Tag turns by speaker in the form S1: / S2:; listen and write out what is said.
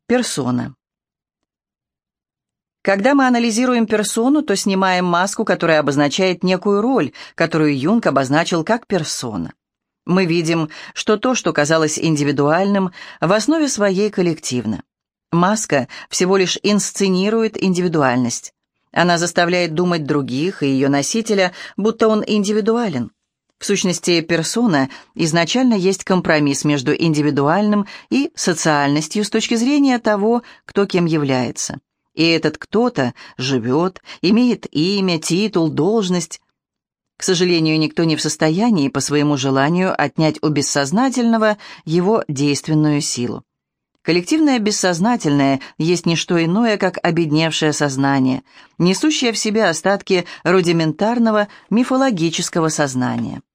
S1: Персона. Когда мы анализируем персону, то снимаем маску, которая обозначает некую роль, которую Юнг обозначил как персона. Мы видим, что то, что казалось индивидуальным, в основе своей коллективно. Маска всего лишь инсценирует индивидуальность. Она заставляет думать других и ее носителя, будто он индивидуален. В сущности, персона изначально есть компромисс между индивидуальным и социальностью с точки зрения того, кто кем является. И этот кто-то живет, имеет имя, титул, должность. К сожалению, никто не в состоянии по своему желанию отнять у бессознательного его действенную силу. Коллективное бессознательное есть не что иное, как обедневшее сознание, несущее в себе остатки рудиментарного мифологического сознания.